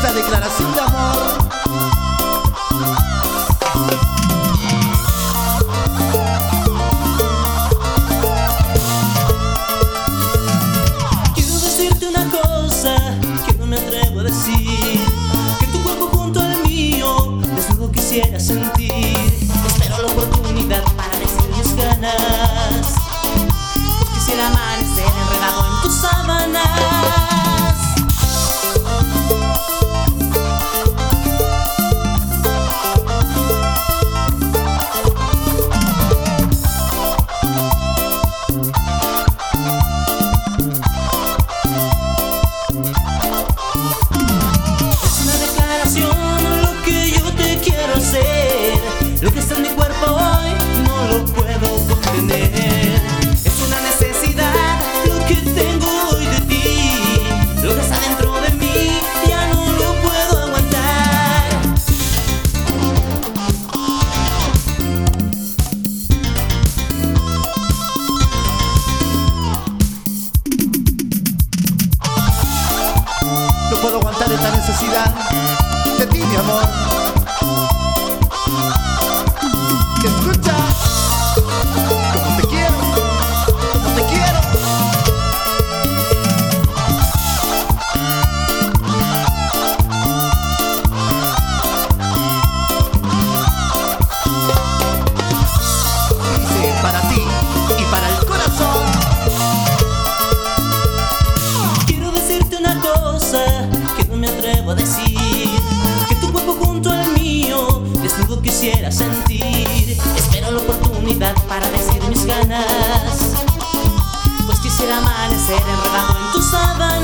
esta declaración de amor. Quiero decirte una cosa que no me atrevo a decir, que tu cuerpo junto al mío desnudo quisiera sentir. Espero la oportunidad para decir mis ganas, pues quisiera amanecer enredado en tus sábanas. Lo que está en mi cuerpo hoy no lo puedo contener. Es una necesidad lo que tengo hoy de ti. Lo que está dentro de mí ya no lo puedo aguantar. No puedo aguantar esta necesidad de ti, mi amor. Escucha, como te quiero, como te quiero. Dice para ti y para el corazón. Quiero decirte una cosa que no me atrevo a decir, que tu cuerpo junto al mío desnudo quisiera sentir. Espero la oportunidad para decir mis ganas, pues quisiera amanecer enredado en tus sábanas.